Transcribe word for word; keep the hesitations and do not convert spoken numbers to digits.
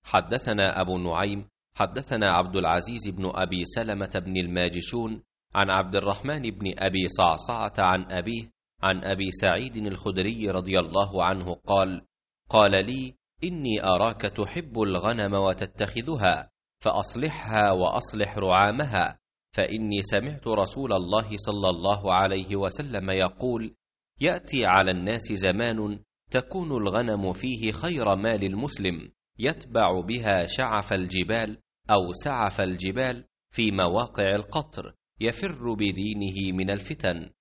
حدثنا أبو نعيم حدثنا عبد العزيز بن أبي سلمة بن الماجشون عن عبد الرحمن بن أبي صعصعة عن أبيه عن أبي سعيد الخدري رضي الله عنه قال: قال لي: إني أراك تحب الغنم وتتخذها، فأصلحها وأصلح رعامها، فإني سمعت رسول الله صلى الله عليه وسلم يقول: يأتي على الناس زمان تكون الغنم فيه خير مال المسلم، يتبع بها شعف الجبال أو سعف الجبال في مواقع القطر، يفر بدينه من الفتن.